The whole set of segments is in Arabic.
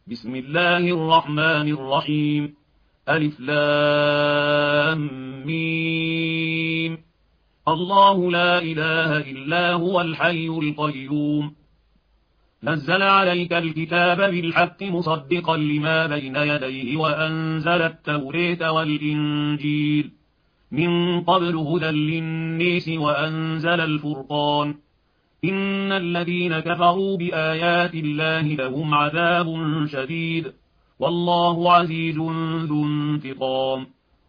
بسم الله الرحمن الرحيم. ألف لام ميم. الله لا إله إلا هو الحي القيوم. نزل عليك الكتاب بالحق مصدقا لما بين يديه وأنزل التوريت والإنجيل من قبل هدى للناس وأنزل الفرقان. إن الذين كفروا بآيات الله لهم عذاب شديد والله عزيز ذو انتقام.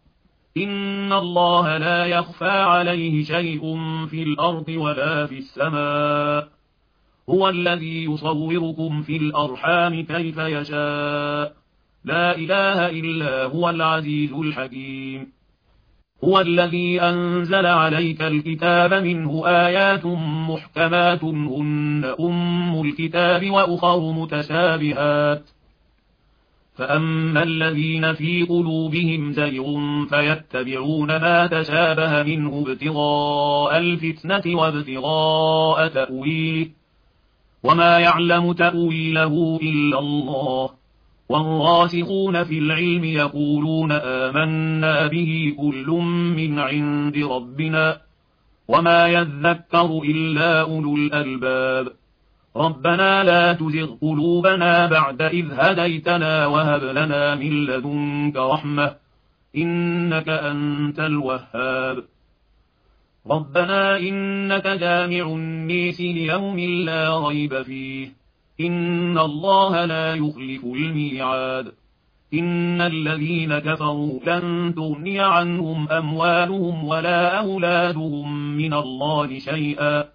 إن الله لا يخفى عليه شيء في الأرض ولا في السماء. هو الذي يصوركم في الأرحام كيف يشاء. لا إله إلا هو العزيز الحكيم. هو الذي أنزل عليك الكتاب منه آيات محكمات هن أم الكتاب وأخر متشابهات. فأما الذين في قلوبهم زيغ فيتبعون ما تشابه منه ابتغاء الفتنة وابتغاء تأويله وما يعلم تأويله إلا الله. والراسخون في العلم يقولون آمنا به كل من عند ربنا وما يذكر إلا أولو الألباب. ربنا لا تزغ قلوبنا بعد إذ هديتنا وهب لنا من لدنك رحمة إنك أنت الوهاب. ربنا إنك جامع الناس ليوم لا ريب فيه إن الله لا يخلف الميعاد. إن الذين كفروا لن تغني عنهم أموالهم ولا أولادهم من الله شيئا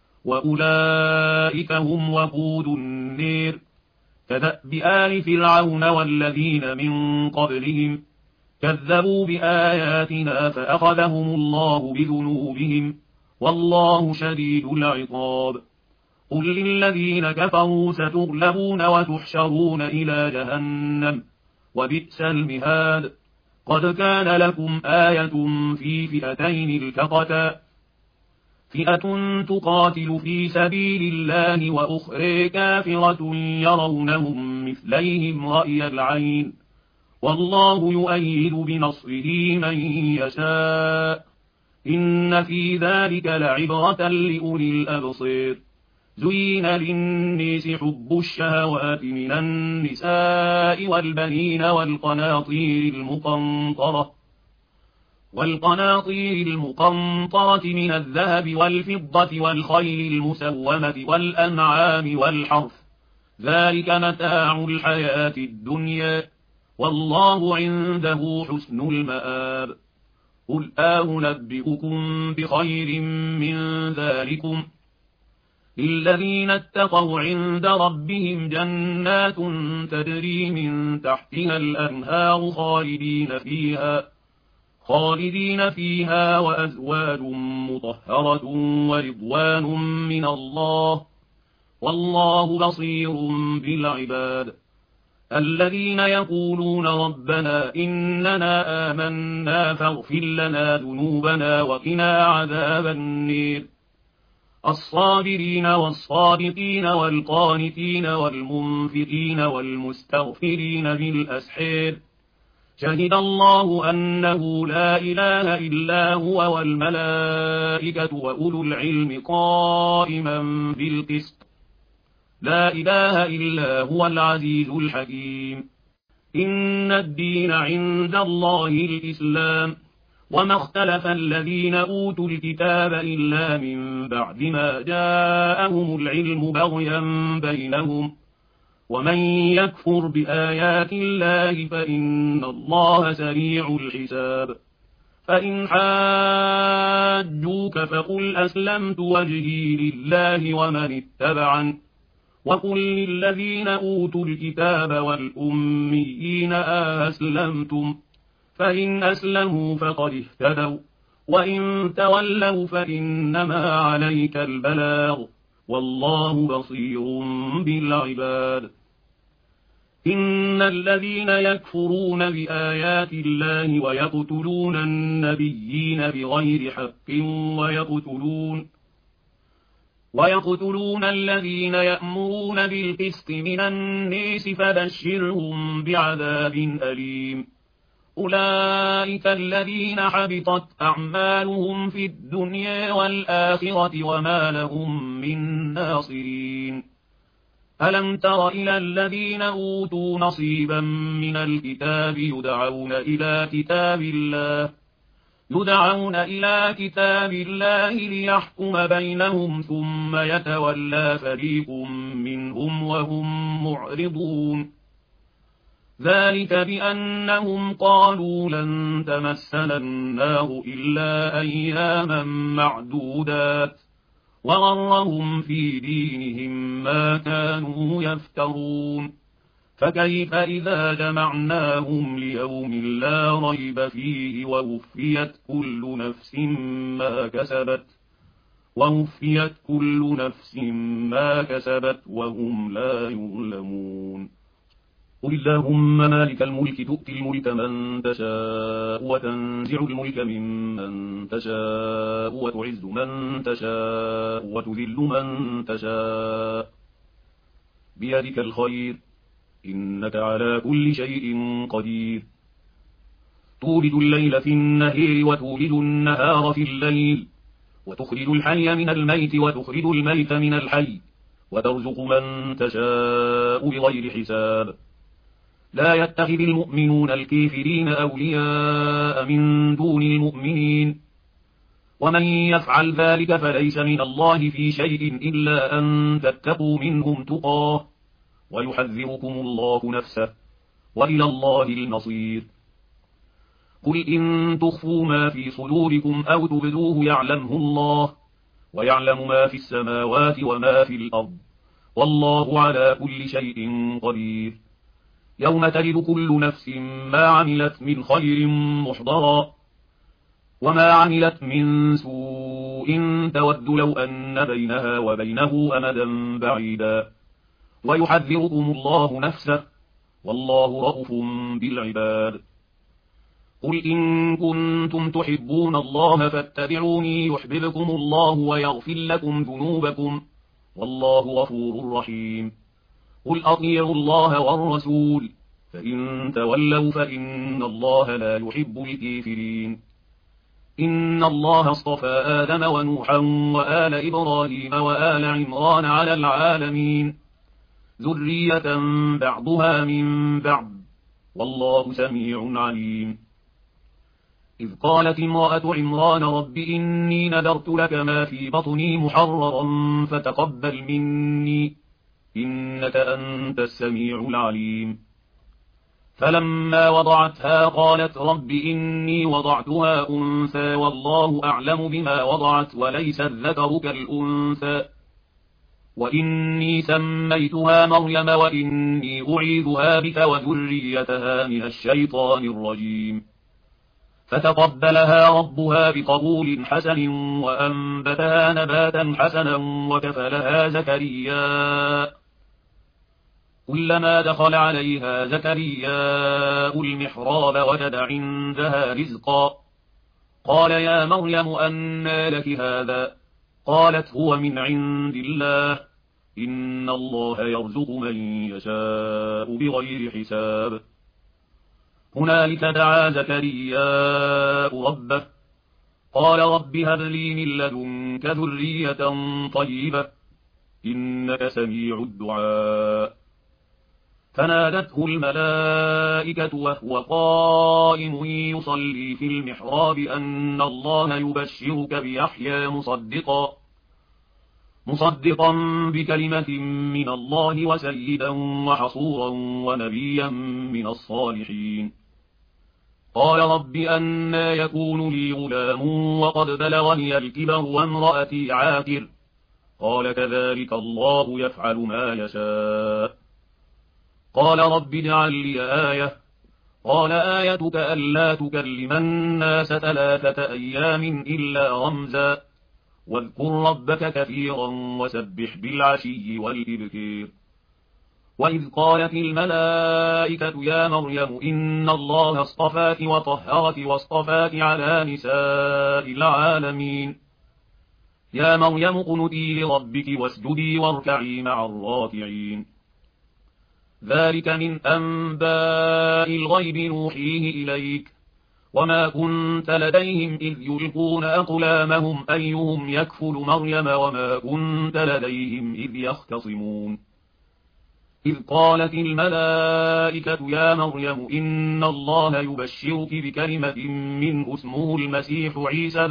وأولئك هم وقود النير. كدأب آل فرعون والذين من قبلهم كذبوا بآياتنا فأخذهم الله بذنوبهم والله شديد العقاب. قل للذين كفروا ستغلبون وتحشرون إلى جهنم وبئس المهاد. قد كان لكم آية في فئتين التقتا فئة تقاتل في سبيل الله وأخرى كافرة يرونهم مثليهم رأي العين والله يؤيد بنصره من يشاء. إن في ذلك لعبرة لأولي الأبصير. زين للناس حب الشهوات من النساء والبنين والقناطير المقنطرة من الذهب والفضة والخيل المسومة والأنعام والحرث ذلك متاع الحياة الدنيا والله عنده حسن المآب. قل أنبئكم بخير من ذلكم للذين اتقوا عند ربهم جنات تجري من تحتها الأنهار خالدين فيها وأزواج مطهرة ورضوان من الله والله بصير بالعباد. الذين يقولون ربنا إننا آمنا فاغفر لنا ذنوبنا وقنا عذاب النير. الصابرين والصادقين والقانتين والمنفقين والمستغفرين بالأسحار. شهد الله أنه لا إله إلا هو والملائكة وأولو العلم قائما بالقسط. لا إله إلا هو العزيز الحكيم. إن الدين عند الله الإسلام وما اختلف الذين أوتوا الكتاب إلا من بعد ما جاءهم العلم بغيا بينهم ومن يكفر بآيات الله فإن الله سريع الحساب. فإن حاجوك فقل أسلمت وجهي لله ومن اتبعن وقل للذين أوتوا الكتاب والأميين أسلمتم فإن أسلموا فقد اهتدوا وإن تولوا فإنما عليك البلاغ والله بصير بالعباد. إن الذين يكفرون بآيات الله ويقتلون النبيين بغير حق ويقتلون الذين يأمرون بالقسط من الناس فبشرهم بعذاب أليم. أولئك الذين حبطت أعمالهم في الدنيا والآخرة وما لهم من ناصرين. ألم تر إلى الذين أوتوا نصيبا من الكتاب يدعون إلى كتاب الله ليحكم بينهم ثم يتولى فريق منهم وهم معرضون. ذلك بأنهم قالوا لن تمسنا النار إلا أياما معدودات وغرهم في دينهم ما كانوا يفترون. فكيف إذا جمعناهم ليوم لا ريب فيه ووفيت كل نفس ما كسبت وهم لا يظلمون. قل اللهم مالك الملك تؤتي الملك من تشاء وتنزع الملك ممن تشاء وتعز من تشاء وتذل من تشاء بيدك الخير إنك على كل شيء قدير. تولد الليل في النهار وتولد النهار في الليل وتخرج الحي من الميت وتخرج الميت من الحي وترزق من تشاء بغير حساب. لا يتخذ المؤمنون الكافرين أولياء من دون المؤمنين ومن يفعل ذلك فليس من الله في شيء إلا أن تتقوا منهم تقاه ويحذركم الله نفسه وإلى الله المصير. قل إن تخفوا ما في صدوركم أو تبدوه يعلمه الله ويعلم ما في السماوات وما في الأرض والله على كل شيء قدير. يوم تجد كل نفس ما عملت من خير محضرا وما عملت من سوء تود لو أن بينها وبينه أمدا بعيدا ويحذركم الله نفسه والله رؤوف بالعباد. قل إن كنتم تحبون الله فاتبعوني يحببكم الله ويغفر لكم ذنوبكم والله غفور رحيم. قل أطيعوا الله والرسول فإن تولوا فإن الله لا يحب الكافرين. إن الله اصطفى آدم ونوحا وآل إبراهيم وآل عمران على العالمين ذرية بعضها من بعض والله سميع عليم. إذ قالت امرأة عمران رب إني نذرت لك ما في بطني محررا فتقبل مني إنك أنت السميع العليم. فلما وضعتها قالت رب إني وضعتها أنثى والله أعلم بما وضعت وليس الذكر كالأنثى وإني سميتها مريم وإني أعيذها بك وذريتها من الشيطان الرجيم. فتقبلها ربها بقبول حسن وأنبتها نباتا حسنا وكفلها زكريا. كلما دخل عليها زكرياء المحراب وجد عندها رزقا قال يا مريم أنى لك هذا قالت هو من عند الله إن الله يرزق من يشاء بغير حساب. هنالك دعا زكرياء ربه قال رب هب لي من لدنك ذرية طيبة إنك سميع الدعاء. فنادته الملائكة وهو قائم يصلي في المحراب أن الله يبشرك بيحيى مصدقا بكلمة من الله وسيدا وحصورا ونبيا من الصالحين. قال رب أنى يكون لي غلام وقد بلغني الكبر وامرأتي عاقر قال كذلك الله يفعل ما يشاء. قال رب اجعل لي آية قال آيتك ألا تكلم الناس 3 أيام إلا رمزا واذكر ربك كثيرا وسبح بالعشي والإبكير. وإذ قالت الملائكة يا مريم إن الله اصطفاك وطهرك واصطفاك على نساء العالمين يا مريم اقنتي لربك واسجدي واركعي مع الراكعين. ذلك من أنباء الغيب نوحيه إليك، وما كنت لديهم إذ يلقون أقلامهم أيهم يكفل مريم وما كنت لديهم إذ يختصمون. إذ قالت الملائكة يا مريم إن الله يبشرك بكلمة منه اسمه المسيح عيسى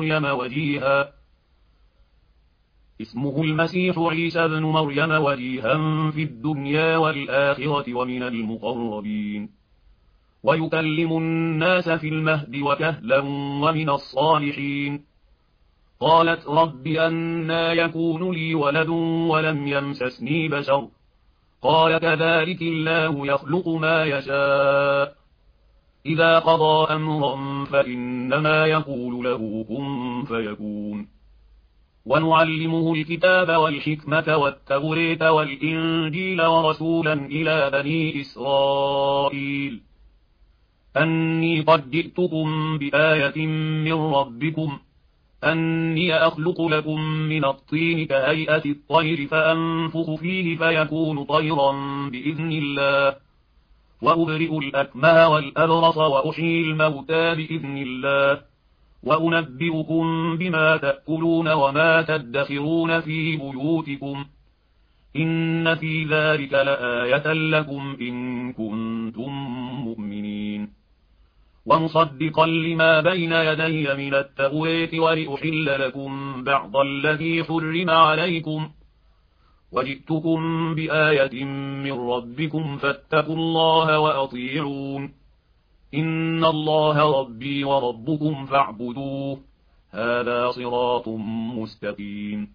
بن مريم وجيها في الدنيا والآخرة ومن المقربين، ويكلم الناس في المهد وكهلا ومن الصالحين. قالت رب أنى يكون لي ولد ولم يمسسني بشر، قال كذلك الله يخلق ما يشاء، إذا قضى أمرا فإنما يقول له كن فيكون. ونعلمه الكتاب والحكمة والتوراة والإنجيل ورسولا إلى بني إسرائيل أني قد جئتكم بآية من ربكم أني أخلق لكم من الطين كهيئة الطير فأنفخ فيه فيكون طيرا بإذن الله، وأبرئ الأكمه والأبرص وأحيي الموتى بإذن الله، وأنبئكم بما تأكلون وما تدخرون في بيوتكم، إن في ذلك لآية لكم إن كنتم مؤمنين. ومصدقا لما بين يدي من التوراة ولأحل لكم بعض الذي حرم عليكم، وجئتكم بآية من ربكم فاتقوا الله وأطيعون، إن الله ربي وربكم فاعبدوه، هذا صراط مستقيم.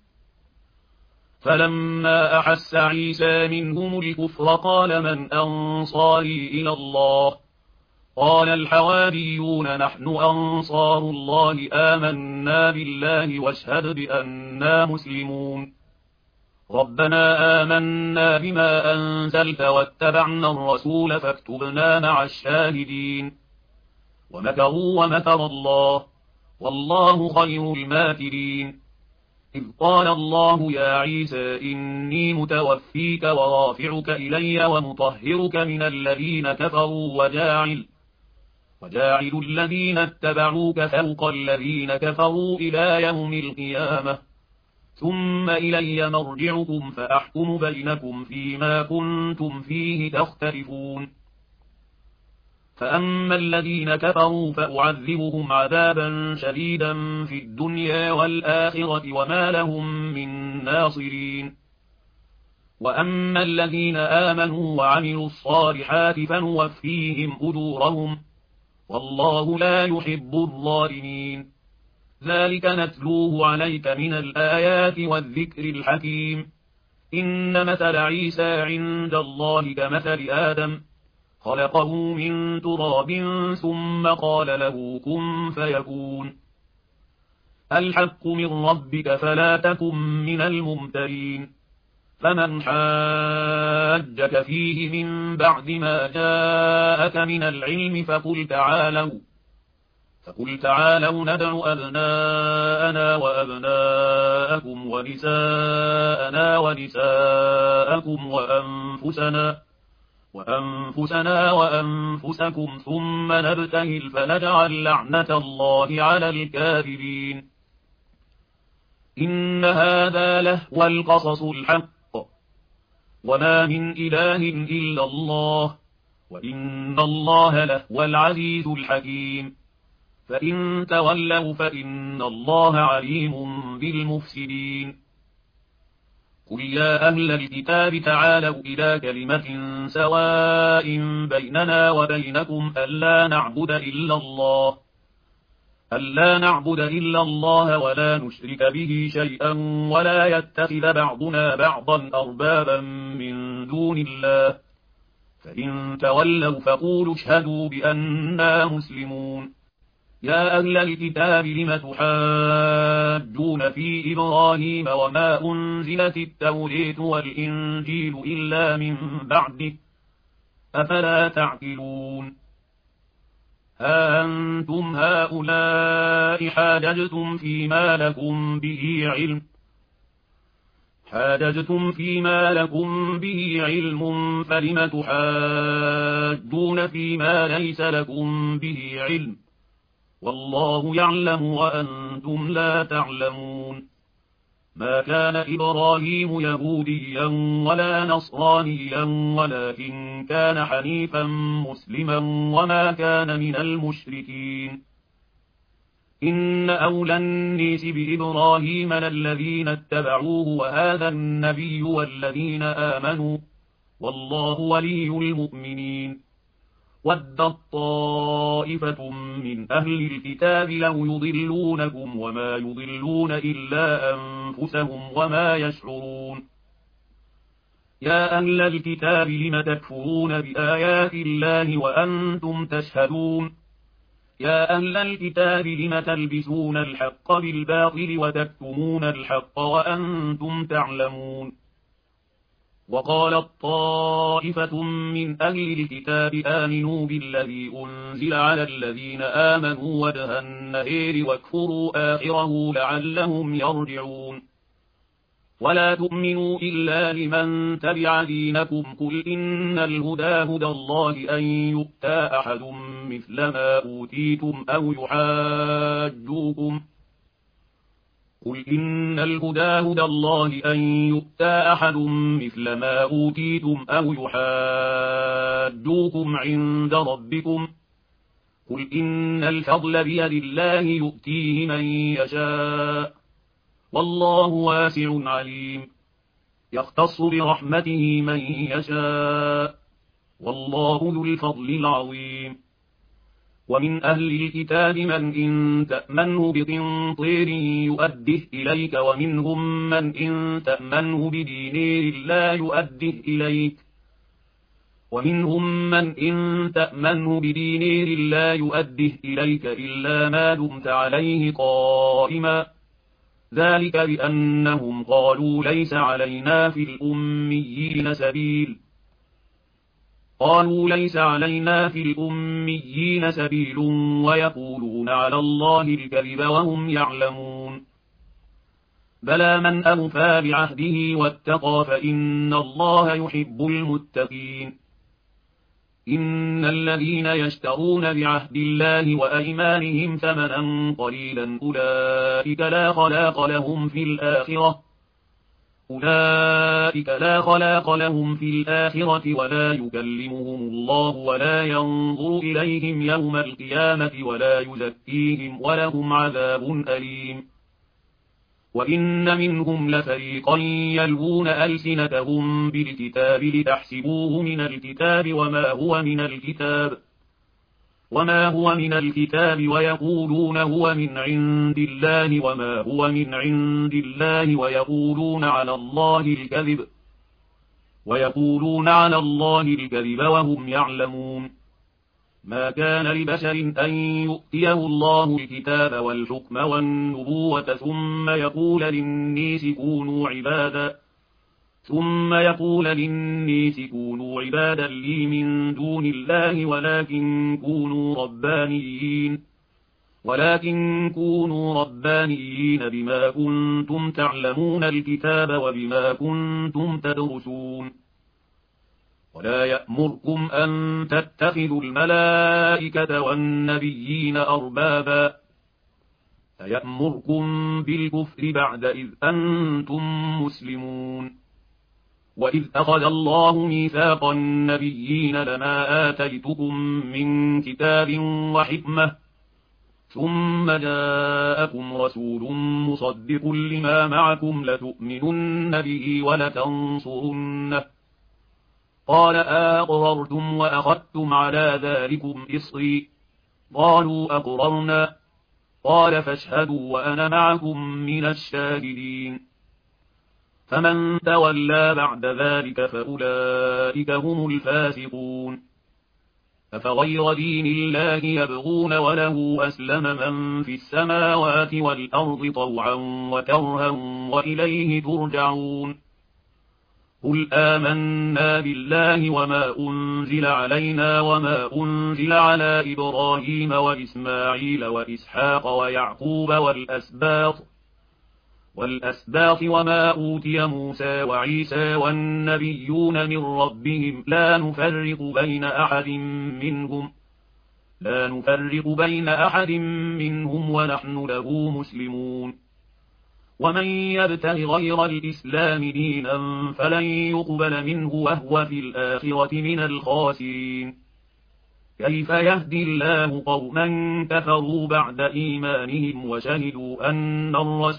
فلما أحس عيسى منهم الكفر قال من أنصاري إلى الله؟ قال الحواريون نحن أنصار الله آمنا بالله واشهد بأننا مسلمون. ربنا آمنا بما أنزلت واتبعنا الرسول فاكتبنا مع الشاهدين. ومكروا ومكر الله والله خير الماكرين. إذ قال الله يا عيسى إني متوفيك ورافعك إلي ومطهرك من الذين كفروا وجاعل الذين اتبعوك فوق الذين كفروا إلى يوم القيامة، ثم إلي مرجعكم فأحكم بينكم فيما كنتم فيه تختلفون. فأما الذين كفروا فأعذبهم عذابا شديدا في الدنيا والآخرة وما لهم من ناصرين. وأما الذين آمنوا وعملوا الصالحات فنوفيهم أجورهم، والله لا يحب الظالمين. ذلك نتلوه عليك من الآيات والذكر الحكيم. إن مثل عيسى عند الله كمثل آدم، خلقه من تراب ثم قال له كن فيكون. الحق من ربك فلا تكن من الممترين. فمن حاجك فيه من بعد ما جاءك من العلم فقل تعالوا ندع أبناءنا وأبناءكم ونساءنا ونساءكم وأنفسنا وأنفسكم ثم نبتهل فنجعل لعنة الله على الكاذبين. إن هذا لهو القصص الحق، وما من إله إلا الله، وإن الله لهو العزيز الحكيم. فإن تولوا فإن الله عليم بالمفسدين. قل يا أهل الكتاب تعالوا إلى كلمة سواء بيننا وبينكم ألا نعبد إلا الله ولا نشرك به شيئا ولا يتخذ بعضنا بعضا أربابا من دون الله، فإن تولوا فقولوا اشهدوا بأننا مسلمون. يا أهل الكتاب لم تحاجون في إبراهيم وما أنزلت التوراة والإنجيل إلا من بعده، أفلا تعقلون؟ ها أنتم هؤلاء حاججتم فيما لكم به علم فلم تحاجون فيما ليس لكم به علم والله يعلم وأنتم لا تعلمون ما كان إبراهيم يهوديا ولا نصرانيا ولكن كان حنيفا مسلما وما كان من المشركين إن أولى الناس بإبراهيم للذين اتبعوه وهذا النبي والذين آمنوا والله ولي المؤمنين ودت طائفة من أهل الكتاب لو يضلونكم وما يضلون إلا أنفسهم وما يشعرون يا أهل الكتاب لم تكفرون بآيات الله وأنتم تشهدون يا أهل الكتاب لم تلبسون الحق بالباطل وتكتمون الحق وأنتم تعلمون وقالت طائفة من أهل الكتاب آمنوا بالذي أنزل على الذين آمنوا وجه النهار واكفروا آخره لعلهم يرجعون ولا تؤمنوا إلا لمن تبع دينكم قل إن الهدى هدى الله أن يؤتى أحد مثل ما أوتيتم أو يحاجوكم قل إن الهدى هدى الله أن يؤتى أحد مثل ما أوتيتم أو يحاجوكم عند ربكم قل إن الفضل بيد الله يؤتيه من يشاء والله واسع عليم يختص برحمته من يشاء والله ذو الفضل العظيم ومن أهل الكتاب من إن تأمنه بقنطير يؤده إليك ومنهم من إن تأمنه بدينار لا يؤده إليك إلا ما دمت عليه قائما ذلك بأنهم قالوا ليس علينا في الأميين سبيل ويقولون على الله الكذب وهم يعلمون بلى من أوفى بعهده واتقى فإن الله يحب المتقين إن الذين يشترون بعهد الله وأيمانهم ثمنا قليلا أولئك لا خلاق لهم في الآخرة ولا يكلمهم الله ولا ينظر إليهم يوم القيامة ولا يزكيهم ولهم عذاب أليم وإن منهم لفريقا يلوون ألسنتهم بالكتاب لتحسبوه من الكتاب وما هو من الكتاب ويقولون هو من عند الله وما هو من عند الله ويقولون على الله الكذب وهم يعلمون ما كان لبشر أن يؤتيه الله الكتاب والحكم والنبوة ثم يقول للناس كونوا عبادا لي من دون الله ولكن كونوا ربانيين بما كنتم تعلمون الكتاب وبما كنتم تدرسون ولا يأمركم أن تتخذوا الملائكة والنبيين أربابا أيأمركم بالكفر بعد إذ أنتم مسلمون وإذ أخذ الله ميثاق النبيين لما آتيتكم من كتاب وحكمة ثم جاءكم رسول مصدق لما معكم لتؤمنن به ولتنصرنه قال أقررتم وأخذتم على ذلكم إصري قالوا أقررنا قال فاشهدوا وأنا معكم من الشاهدين فمن تولى بعد ذلك فأولئك هم الفاسقون أفغير دين الله يبغون وله أسلم من في السماوات والأرض طوعا وكرها وإليه ترجعون قل آمنا بالله وما أنزل علينا وما أنزل على إبراهيم وإسماعيل وإسحاق ويعقوب والأسباط وما أوتي موسى وعيسى والنبيون من ربهم لا نفرق بين أحد منهم ونحن له مسلمون. ومن يبتغ غير الإسلام دينا فلن يقبل منه وهو في الآخرة من الخاسرين. كيف يهدي الله قوما كفروا بعد إيمانهم وشهدوا أن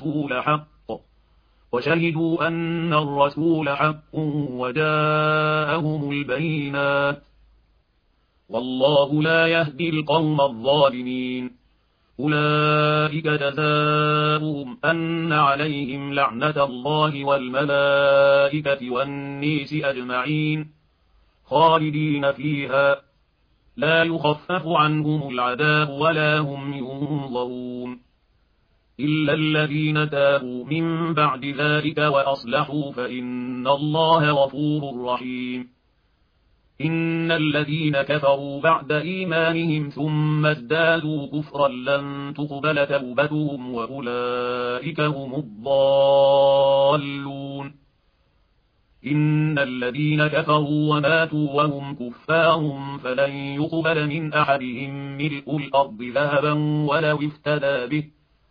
الرسول حق وجاءهم البينات، والله لا يهدي القوم الظالمين. أولئك جزاؤهم أن عليهم لعنة الله والملائكة والناس أجمعين خالدين فيها لا يخفف عنهم العذاب ولا هم ينظرون، إلا الذين تابوا من بعد ذلك وأصلحوا فإن الله غفور رحيم. إن الذين كفروا بعد إيمانهم ثم ازدادوا كفرا لن تقبل توبتهم وأولئك هم الضالون. إن الذين كفروا وماتوا وهم كفار فلن يقبل من أحدهم ملء الأرض ذهبا ولو افتدى به،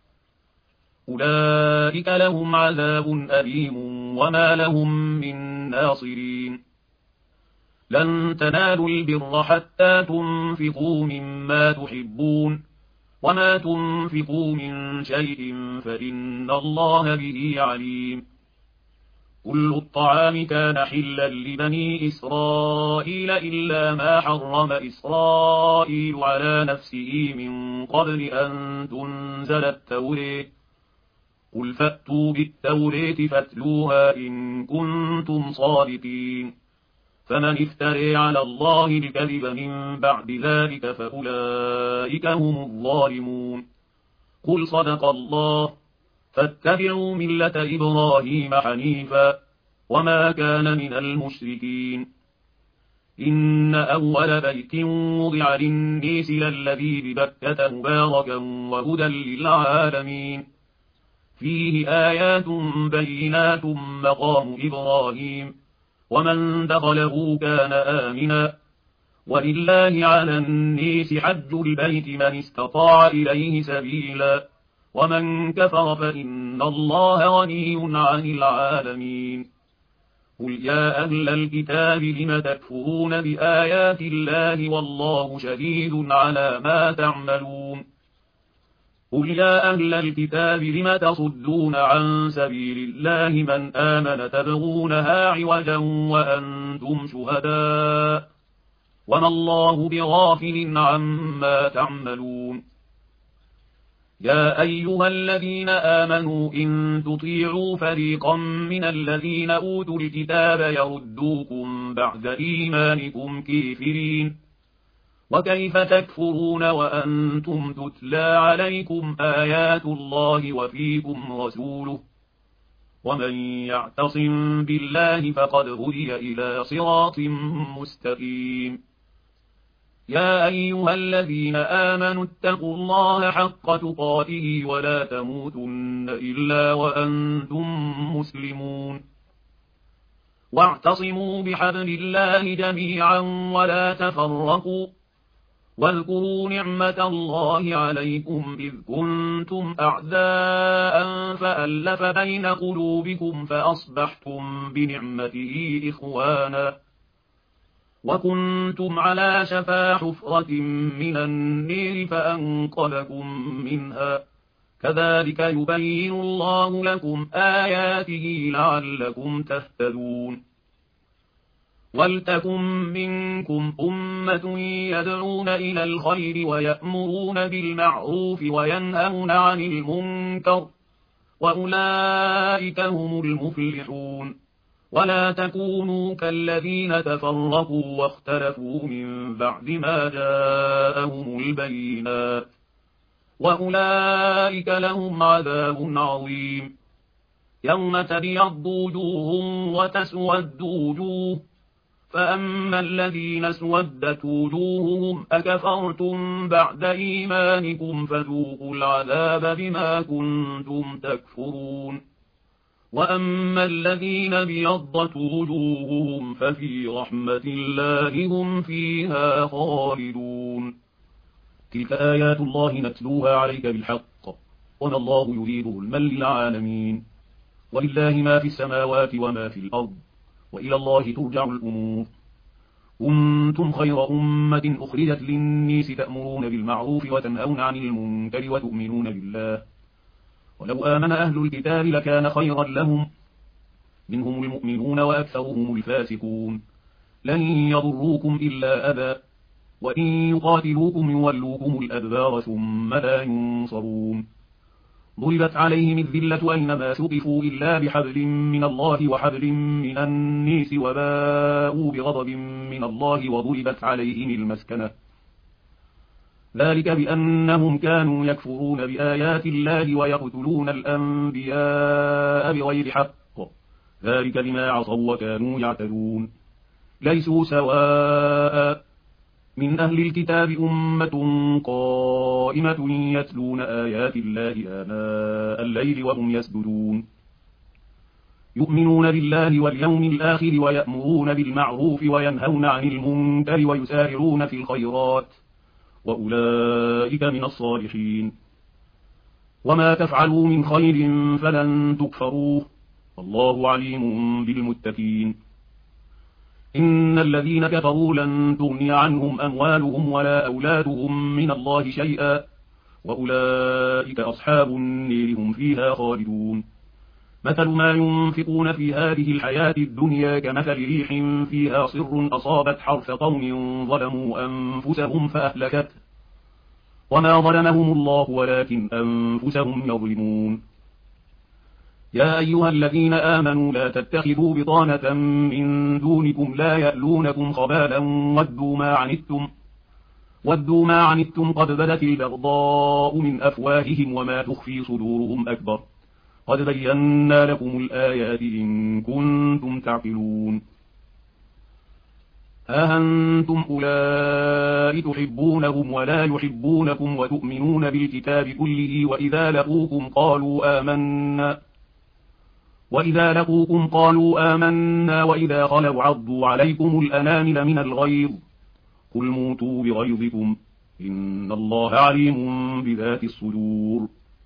أولئك لهم عذاب أليم وما لهم من ناصرين. لن تنالوا البر حتى تنفقوا مما تحبون، وما تنفقوا من شيء فإن الله به عليم. كل الطعام كان حلا لبني إسرائيل إلا ما حرم إسرائيل على نفسه من قبل أن تنزل التوراة. قل فأتوا بالتوراة فاتلوها إن كنتم صادقين. فمن افتري على الله الكذب من بعد ذلك فأولئك هم الظالمون. قل صدق الله، فاتبعوا ملة إبراهيم حنيفا وما كان من المشركين. إن أول بيت وضع للناس للذي ببكة مباركا وهدى للعالمين، فيه آيات بينات مقام إبراهيم ومن دخله كان آمنا، ولله على الناس حج البيت من استطاع إليه سبيلا، ومن كفر فإن الله غني عن العالمين. قل يا أهل الكتاب لم تكفرون بآيات الله والله شهيد على ما تعملون. قل يا أهل الكتاب لم تصدون عن سبيل الله من آمن تبغونها عوجا وأنتم شهداء، وما الله بغافل عما تعملون. يا أيها الذين آمنوا إن تطيعوا فريقا من الذين أوتوا الكتاب يردوكم بعد إيمانكم كافرين، وكيف تكفرون وأنتم تتلى عليكم آيات الله وفيكم رسوله، ومن يعتصم بالله فقد هدي إلى صراط مستقيم. يا أيها الذين آمنوا اتقوا الله حق تقاته ولا تموتن إلا وأنتم مسلمون، واعتصموا بحبل الله جميعا ولا تفرقوا، واذكروا نعمة الله عليكم إذ كنتم أعداء فألف بين قلوبكم فأصبحتم بنعمته إخوانا، وكنتم على شفا حفرة من النار فأنقذكم منها، كذلك يبين الله لكم آياته لعلكم تهتدون. ولتكن منكم أمة يدعون إلى الخير ويأمرون بالمعروف وينهون عن المنكر، وأولئك هم المفلحون. ولا تكونوا كالذين تفرقوا واختلفوا من بعد ما جاءهم البينات، وأولئك لهم عذاب عظيم. يوم تبيض وجوه وتسود وجوه، فأما الذين اسودت وجوههم أكفرتم بعد إيمانكم فذوقوا العذاب بما كنتم تكفرون. وأما الذين بيضت وجوههم ففي رحمة الله هم فيها خالدون. تلك آيات الله نتلوها عليك بالحق، وما الله يريد ظلما للعالمين. ولله ما في السماوات وما في الأرض، وإلى الله ترجع الأمور. كنتم خير أمة أخرجت للناس تأمرون بالمعروف وتنهون عن المنكر وتؤمنون بالله، ولو آمن أهل الكتاب لكان خيرا لهم، منهم المؤمنون وأكثرهم الفاسقون. لن يضروكم إلا أذى، وإن يقاتلوكم يولوكم الأدبار ثم لا ينصرون. ضربت عليهم الذلة أينما ثقفوا إلا بحبل من الله وحبل من الناس وباءوا بغضب من الله وضربت عليهم المسكنة، ذلك بأنهم كانوا يكفرون بآيات الله ويقتلون الأنبياء بغير حق، ذلك بما عصوا وكانوا يعتدون. ليسوا سواء، من أهل الكتاب أمة قائمة يتلون آيات الله آناء الليل وهم يسجدون، يؤمنون بالله واليوم الآخر ويأمرون بالمعروف وينهون عن المنكر ويسارعون في الخيرات، وأولئك من الصالحين. وما تفعلوا من خير فلن تكفروه، والله عليم بالمتقين. إن الذين كفروا لن تغني عنهم أموالهم ولا أولادهم من الله شيئا، وأولئك أصحاب النير هم فيها خالدون. مثل ما ينفقون في هذه الحياة الدنيا كمثل ريح فيها صر أصابت حرث قوم ظلموا أنفسهم فأهلكته، وما ظلمهم الله ولكن أنفسهم يظلمون. يا أيها الذين آمنوا لا تتخذوا بطانة من دونكم لا يألونكم خبالا ودوا ما عنتم قد بدت البغضاء من أفواههم وما تخفي صدورهم أكبر، قد بينا لكم الآيات إن كنتم تعقلون. ها أنتم أولئك تحبونهم ولا يحبونكم وتؤمنون بالكتاب كله وإذا لقوكم قالوا آمنا وإذا خلوا عضوا عليكم الأنامل من الغيظ، قل موتوا بغيظكم إن الله عليم بذات الصدور.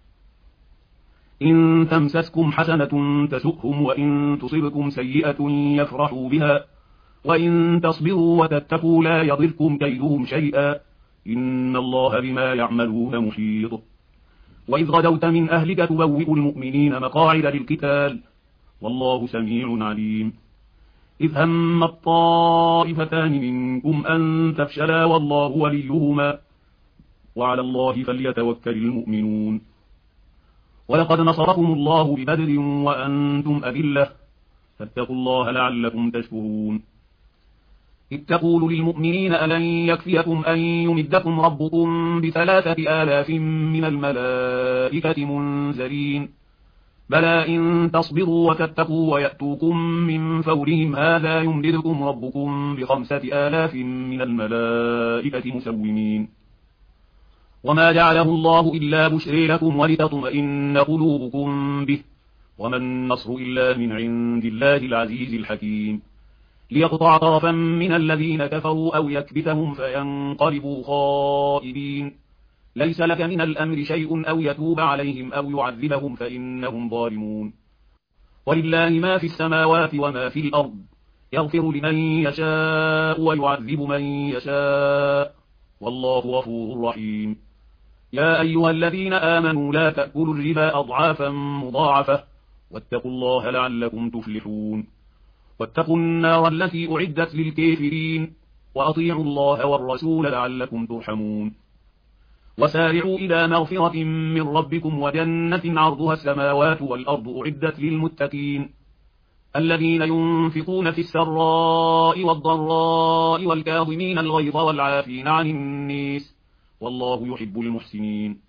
إن تمسسكم حسنة تسؤهم وإن تصبكم سيئة يفرحوا بها وإن تصبروا وتتقوا لا يضركم كيدهم شيئا إن الله بما يعملون محيط. وإذ غدوت من أهلك تبوئ المؤمنين مقاعد للقتال والله سميع عليم. إذ هم الطائفتان منكم أن تفشلا والله وليهما وعلى الله فليتوكل المؤمنون. ولقد نصركم الله ببدر وأنتم أذلة فاتقوا الله لعلكم تشكرون. إذ تقول للمؤمنين ألن يكفيكم أن يمدكم ربكم ب3,000 من الملائكة منزلين، بلى إن تصبروا وتتقوا ويأتوكم من فورهم هذا يمددكم ربكم ب5,000 من الملائكة مسومين. وما جعله الله إلا بشرى لكم ولتطمئن قلوبكم به، وما النصر إلا من عند الله العزيز الحكيم. ليقطع طرفا من الذين كفروا أو يكبتهم فينقلبوا خائبين، ليس لك من الأمر شيء أو يتوب عليهم أو يعذبهم فإنهم ظالمون. ولله ما في السماوات وما في الأرض، يغفر لمن يشاء ويعذب من يشاء والله غفور رحيم. يا أيها الذين آمنوا لا تأكلوا الربا أضعافا مضاعفة واتقوا الله لعلكم تفلحون. واتقوا النار التي أعدت للكافرين وأطيعوا الله والرسول لعلكم ترحمون. وسارعوا إلى مغفرة من ربكم وجنة عرضها السماوات والأرض أعدت للمتقين الذين ينفقون في السراء والضراء والكاظمين الغيظ والعافين عن الناس والله يحب المحسنين.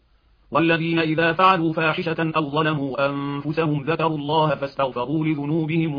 والذين إذا فعلوا فاحشة أو ظلموا أنفسهم ذكروا الله فاستغفروا لذنوبهم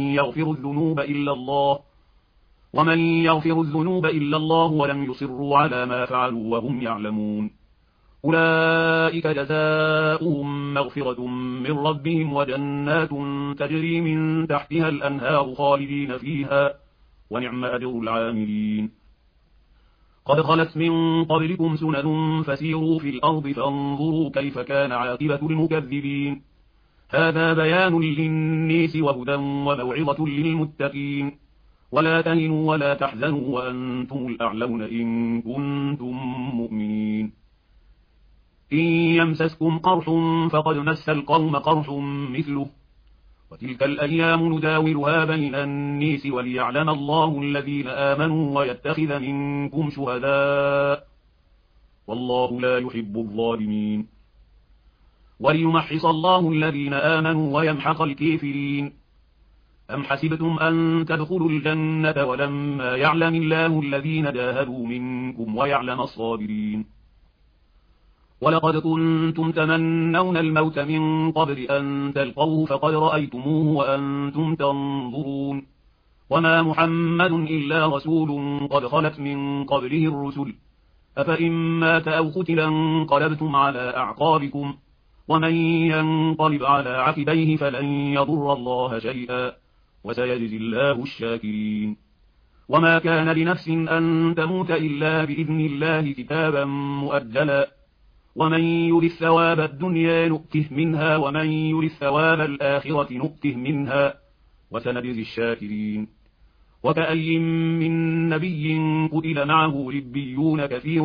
ومن يغفر الذنوب إلا الله ولم يصروا على ما فعلوا وهم يعلمون أولئك جزاؤهم مغفرة من ربهم وجنات تجري من تحتها الأنهار خالدين فيها ونعم أجر العاملين قد خلت من قبلكم سنن فسيروا في الأرض فانظروا كيف كان عاقبة المكذبين هذا بيان للناس وهدى وموعظة للمتقين ولا تهنوا ولا تحزنوا وأنتم الأعلون إن كنتم مؤمنين إن يمسسكم قرح فقد مس القوم قرح مثله وتلك الأيام نداولها بين الناس وليعلم الله الذين آمنوا ويتخذ منكم شهداء والله لا يحب الظالمين وليمحص الله الذين آمنوا ويمحق الكافرين أم حسبتم أن تدخلوا الجنة ولما يعلم الله الذين جاهدوا منكم ويعلم الصابرين ولقد كنتم تمنون الموت من قبل أن تلقوه فقد رأيتموه وأنتم تنظرون وما محمد إلا رسول قد خلت من قبله الرسل أفإن مات أو قتلا انقلبتم على أعقابكم ومن ينقلب على عقبيه فلن يضر الله شيئا وسيجزي الله الشاكرين وما كان لنفس أن تموت إلا بإذن الله كتابا مؤجلا ومن يرد ثواب الدنيا نؤته منها ومن يرد ثواب الآخرة نؤته منها وسنجزي الشاكرين وكأي من نبي قتل معه ربيون كثير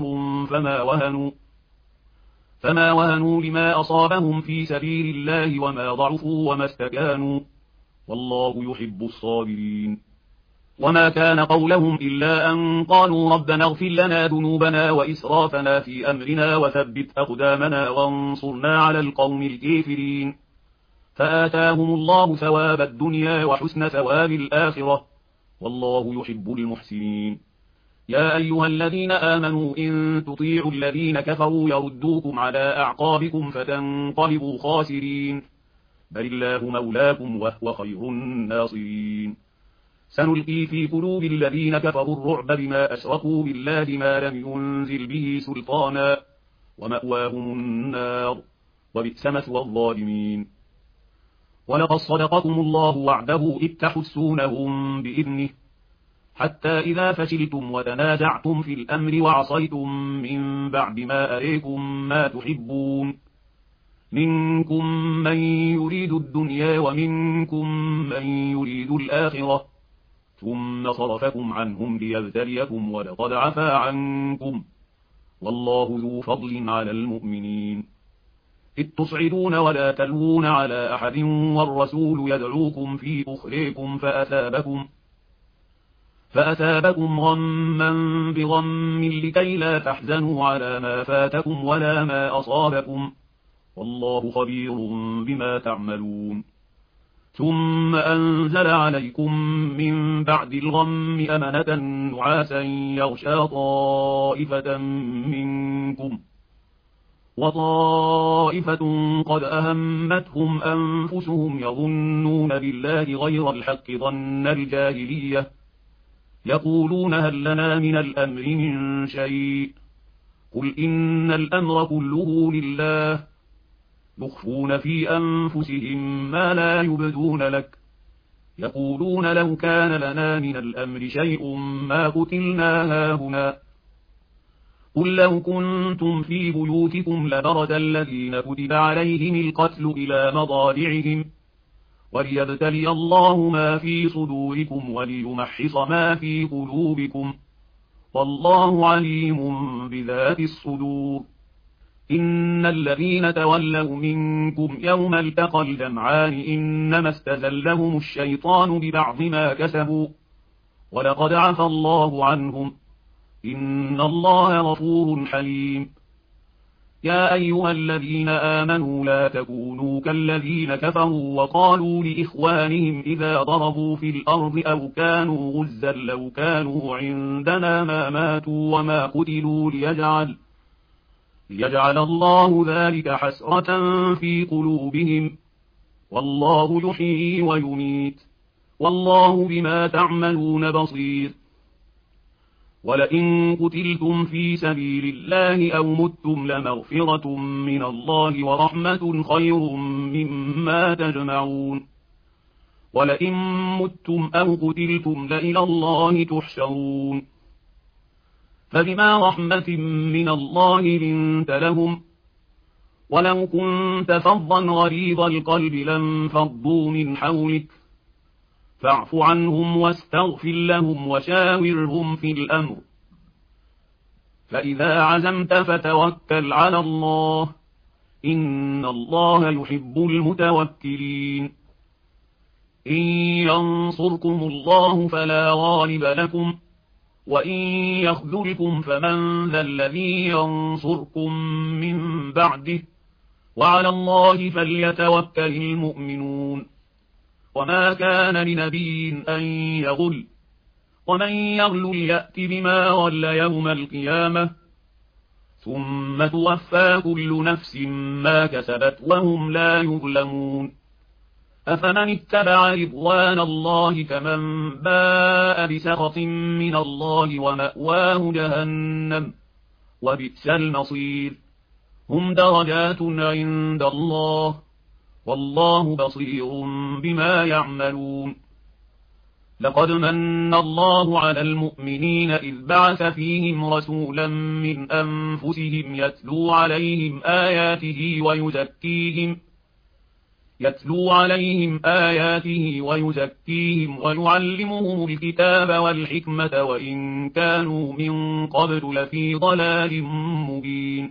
فما وهنوا لما أصابهم في سبيل الله وما ضعفوا وما استكانوا والله يحب الصابرين وما كان قولهم إلا أن قالوا ربنا اغفر لنا ذنوبنا وإسرافنا في أمرنا وثبت أقدامنا وانصرنا على القوم الكافرين فآتاهم الله ثواب الدنيا وحسن ثواب الآخرة والله يحب المحسنين يا أيها الذين آمنوا إن تطيعوا الذين كفروا يردوكم على أعقابكم فتنقلبوا خاسرين بل الله مولاكم وهو خير الناصرين سنلقي في قلوب الذين كفروا الرعب بما أشركوا بالله ما لم ينزل به سلطانا ومأواهم النار وبئس مثوى الظالمين ولقد صدقكم الله وعده إذ تحسونهم بإذنه حتى إذا فشلتم وتنازعتم في الأمر وعصيتم من بعد ما أريكم ما تحبون منكم من يريد الدنيا ومنكم من يريد الآخرة ثم صرفكم عنهم ليبتليكم ولقد عفا عنكم والله ذو فضل على المؤمنين إذ تصعدون ولا تلوون على أحد والرسول يدعوكم في أخريكم فأثابكم غما بغم لكي لا تحزنوا على ما فاتكم ولا ما أصابكم والله خبير بما تعملون ثم أنزل عليكم من بعد الغم أمنة نعاسا يغشى طائفة منكم وطائفة قد أهمتهم أنفسهم يظنون بالله غير الحق ظن الجاهلية يقولون هل لنا من الأمر من شيء قل إن الأمر كله لله يخفون في أنفسهم ما لا يبدون لك يقولون لو كان لنا من الأمر شيء ما قتلنا هاهنا قل لو كنتم في بيوتكم لبرز الذين كتب عليهم القتل إلى مضاجعهم وليبتلي الله ما في صدوركم وليمحص ما في قلوبكم والله عليم بذات الصدور إن الذين تولوا منكم يوم التقى الجمعان إنما استزلهم الشيطان ببعض ما كسبوا ولقد عفى الله عنهم إن الله غفور حليم يا أيها الذين آمنوا لا تكونوا كالذين كفروا وقالوا لإخوانهم إذا ضربوا في الأرض أو كانوا غزا لو كانوا عندنا ما ماتوا وما قتلوا ليجعل الله ذلك حسرة في قلوبهم، والله يحيي ويميت، والله بما تعملون بصير. ولئن قتلتم في سبيل الله أو متم لمغفرة من الله ورحمة خير مما تجمعون. ولئن متم أو قتلتم لإلى الله تحشرون. فبما رحمة من الله لنت لهم، ولو كنت فظا غليظ القلب لانفضوا من حولك، فاعف عنهم واستغفر لهم وشاورهم في الأمر، فإذا عزمت فتوكل على الله، إن الله يحب المتوكلين. إن ينصركم الله فلا غالب لكم، وإن يخذلكم فمن ذا الذي ينصركم من بعده، وعلى الله فليتوكل المؤمنون. وما كان لنبي أن يغل، ومن يغل يأت بما غل يوم القيامة، ثم توفى كل نفس ما كسبت وهم لا يظلمون. أفمن اتبع رضوان الله كمن باء بسخط من الله ومأواه جهنم، وبئس المصير. هم درجات عند الله، والله بصير بما يعملون. لقد من الله على المؤمنين إذ بعث فيهم رسولا من أنفسهم يتلو عليهم آياته ويزكيهم ويعلمهم الكتاب والحكمة وإن كانوا من قبل لفي ضلال مبين.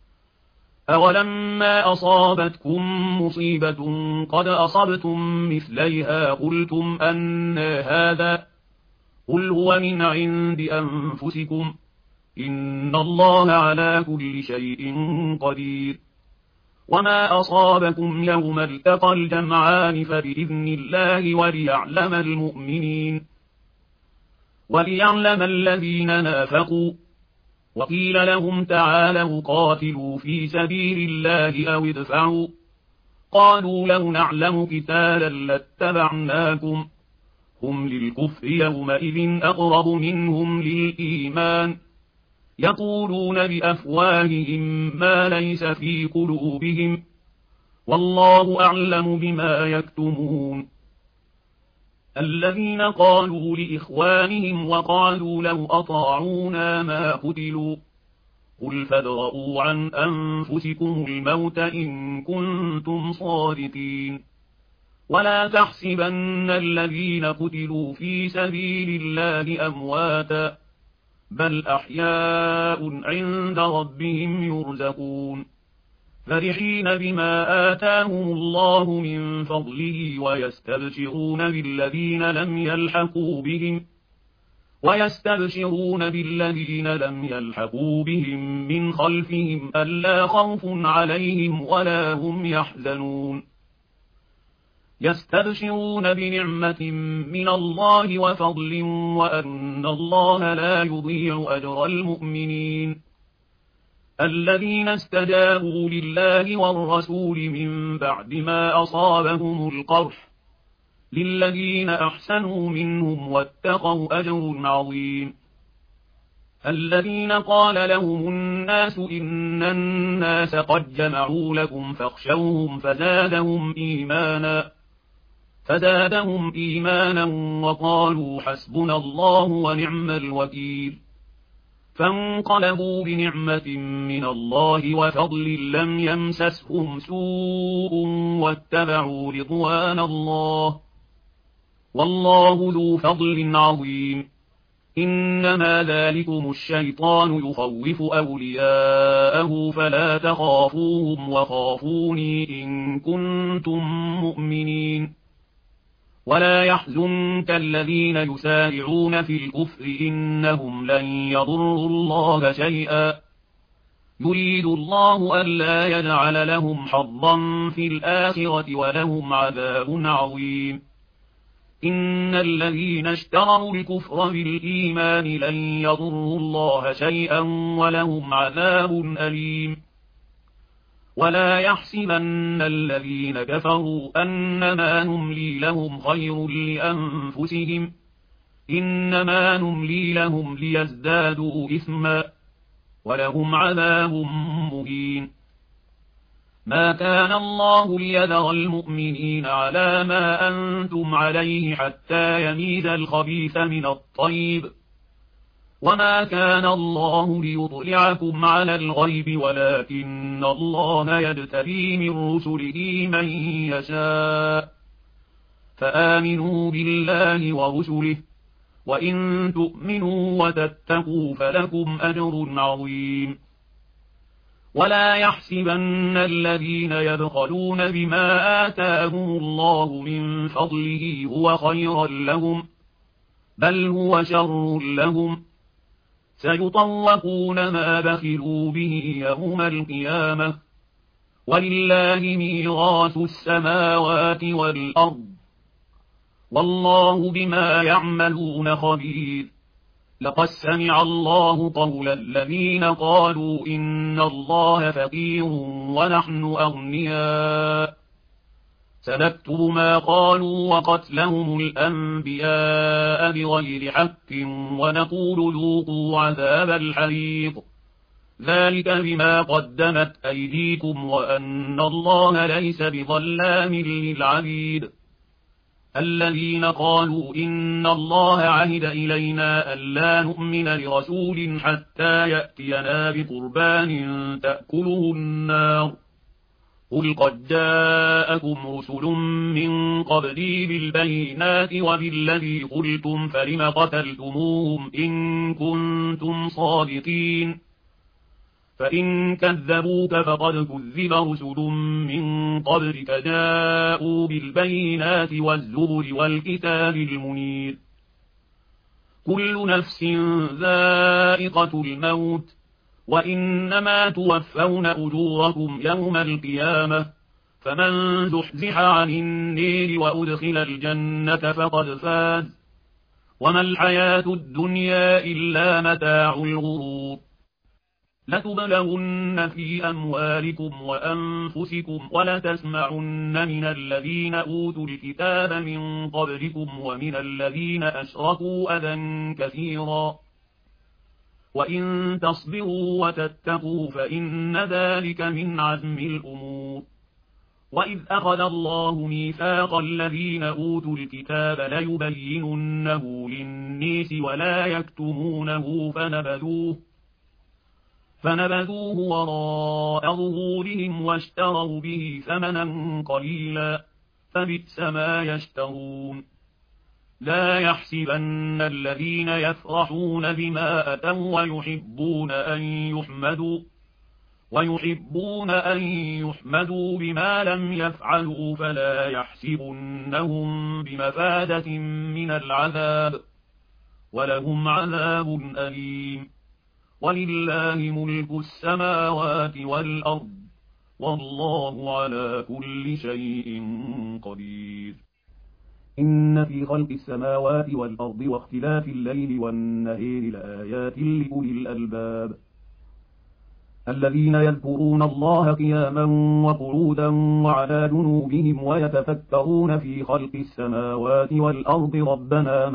أولما أصابتكم مصيبة قد أصبتم مثليها قلتم أنى هذا، قل هو من عند أنفسكم، إن الله على كل شيء قدير. وما أصابكم يوم التقى الجمعان فبإذن الله وليعلم الذين نافقوا. وقيل لهم تعالوا قاتلوا في سبيل الله أو ادفعوا، قالوا لو نعلم قتالا لاتبعناكم، هم للكفر يومئذ أقرب منهم للإيمان، يقولون بأفواههم ما ليس في قلوبهم، والله أعلم بما يكتمون. الذين قالوا لإخوانهم وقالوا لو أطاعونا ما قتلوا، قل فادرءوا عن أنفسكم الموت إن كنتم صادقين. ولا تحسبن الذين قتلوا في سبيل الله أمواتا، بل أحياء عند ربهم يرزقون، فرحين بما آتاهم الله من فضله ويستبشرون بالذين لم يلحقوا بهم من خلفهم ألا خوف عليهم ولا هم يحزنون. يستبشرون بنعمة من الله وفضل وأن الله لا يضيع أجر المؤمنين. الذين استجابوا لله والرسول من بعد ما أصابهم القرح، للذين أحسنوا منهم واتقوا أجر عظيم. الذين قال لهم الناس إن الناس قد جمعوا لكم فاخشوهم فزادهم إيمانا وقالوا حسبنا الله ونعم الوكيل. فانقلبوا بنعمة من الله وفضل لم يمسسهم سوء واتبعوا رضوان الله، والله ذو فضل عظيم. إنما ذلكم الشيطان يخوف أولياءه فلا تخافوهم وخافوني إن كنتم مؤمنين. ولا يحزنك الذين يسارعون في الكفر إنهم لن يضروا الله شيئا، يريد الله ألا يجعل لهم حظا في الآخرة ولهم عذاب عظيم. إن الذين اشتروا الكفر بالإيمان لن يضروا الله شيئا ولهم عذاب أليم. ولا يحسبن الذين كفروا أنما نملي لهم خير لأنفسهم، إنما نملي لهم ليزدادوا إثما ولهم عذاب مهين. ما كان الله ليذر المؤمنين على ما أنتم عليه حتى يميز الخبيث من الطيب، وما كان الله ليطلعكم على الغيب ولكن الله يجتبي من رسله من يشاء، فآمنوا بالله ورسله، وإن تؤمنوا وتتقوا فلكم أجر عظيم. ولا يحسبن الذين يبخلون بما آتاهم الله من فضله هو خيرا لهم، بل هو شر لهم، سيطوقون ما بخلوا به يوم القيامة، ولله ميراث السماوات والأرض، والله بما يعملون خبير. لقد سمع الله قول الذين قالوا إن الله فقير ونحن أغنياء، سنكتب ما قالوا وقتلهم الأنبياء بغير حق ونقول ذوقوا عذاب الحريق، ذلك بما قدمت أيديكم وأن الله ليس بظلام للعبيد. الذين قالوا إن الله عهد إلينا ألا نؤمن لرسول حتى يأتينا بقربان تأكله النار، قل قد جاءكم رسل من قبلي بالبينات وبالذي قلتم فلم قتلتموهم إن كنتم صادقين، فإن كذبوك فقد كذب رسل من قبلك جاءوا بالبينات والزبر والكتاب المنير. كل نفس ذائقة الموت، وإنما توفون أجوركم يوم القيامة، فمن زحزح عن النير وأدخل الجنة فقد فاز، وما الحياة الدنيا إلا متاع الغرور. لتبلغن في أموالكم وأنفسكم ولتسمعن من الذين أوتوا الكتاب من قبلكم ومن الذين أشركوا أذى كثيرا، وإن تصبروا وتتقوا فإن ذلك من عزم الأمور. وإذ أخذ الله ميثاق الذين أوتوا الكتاب ليبيننه للناس ولا يكتمونه فنبذوه وراء ظهورهم واشتروا به ثمنا قليلا، فبئس ما يشترون. لا يحسبن الذين يفرحون بما أتوا ويحبون أن يحمدوا بما لم يفعلوا فلا يحسبنهم بمفادة من العذاب، ولهم عذاب أليم. ولله ملك السماوات والأرض، والله على كل شيء قدير. إن في خلق السماوات والأرض واختلاف الليل والنهار لآيات لأولي الألباب، الذين يذكرون الله قياما وقعودا وعلى جنوبهم ويتفكرون في خلق السماوات والأرض ربنا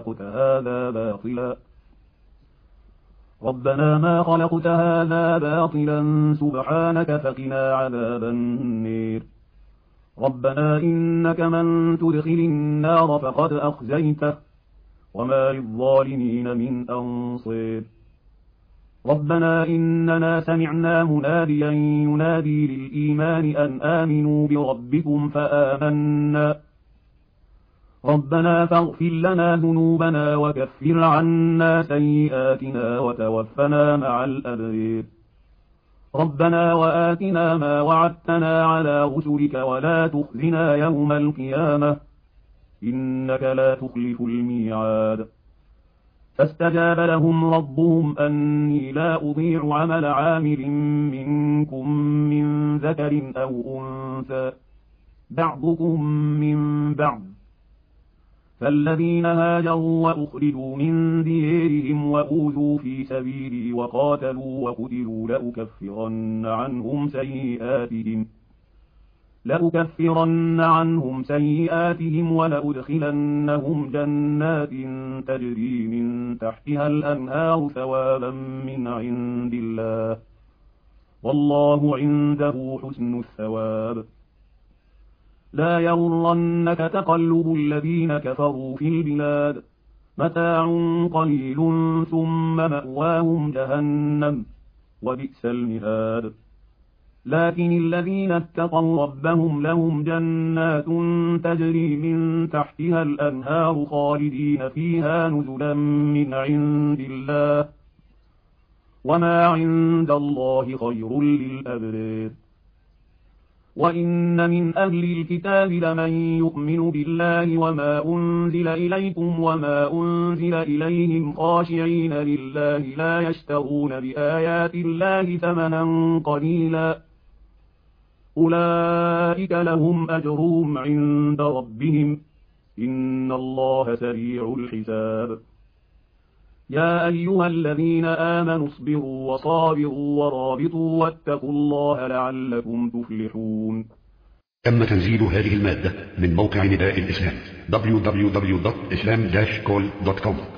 ما خلقت هذا باطلا سبحانك فقنا عذاب النير. ربنا إنك من تدخل النار فقد أخزيته وما للظالمين من أنصير. ربنا إننا سمعنا مناديا ينادي للإيمان أن آمنوا بربكم فآمنا، ربنا فاغفر لنا ذنوبنا وكفر عنا سيئاتنا وتوفنا مع الأبرار. ربنا وآتنا ما وعدتنا على رسلك ولا تخزنا يوم القيامة إنك لا تخلف الميعاد. فاستجاب لهم ربهم أني لا أضيع عمل عامل منكم من ذكر أو أنثى بعضكم من بعض، فالذين هاجروا وأخرجوا من ديارهم وأوذوا في سبيلي وقاتلوا وقتلوا لأكفرن عنهم سيئاتهم ولأدخلنهم جنات تجري من تحتها الأنهار ثوابا من عند الله والله عنده حسن الثواب. لا يغرنك تقلب الذين كفروا في البلاد متاع قليل ثم مأواهم جهنم وبئس المهاد. لكن الذين اتقوا ربهم لهم جنات تجري من تحتها الأنهار خالدين فيها نزلا من عند الله وما عند الله خير للأبرار. وإن من أهل الكتاب لمن يؤمن بالله وما أنزل إليكم وما أنزل إليهم خاشعين لله لا يشترون بآيات الله ثمنا قليلا أولئك لهم أجرهم عند ربهم إن الله سريع الحساب. يا أيها الذين آمنوا اصبروا وصابروا ورابطوا واتقوا الله لعلكم تفلحون. تم تنزيل هذه المادة من موقع نداء الإسلام www.islam-call.com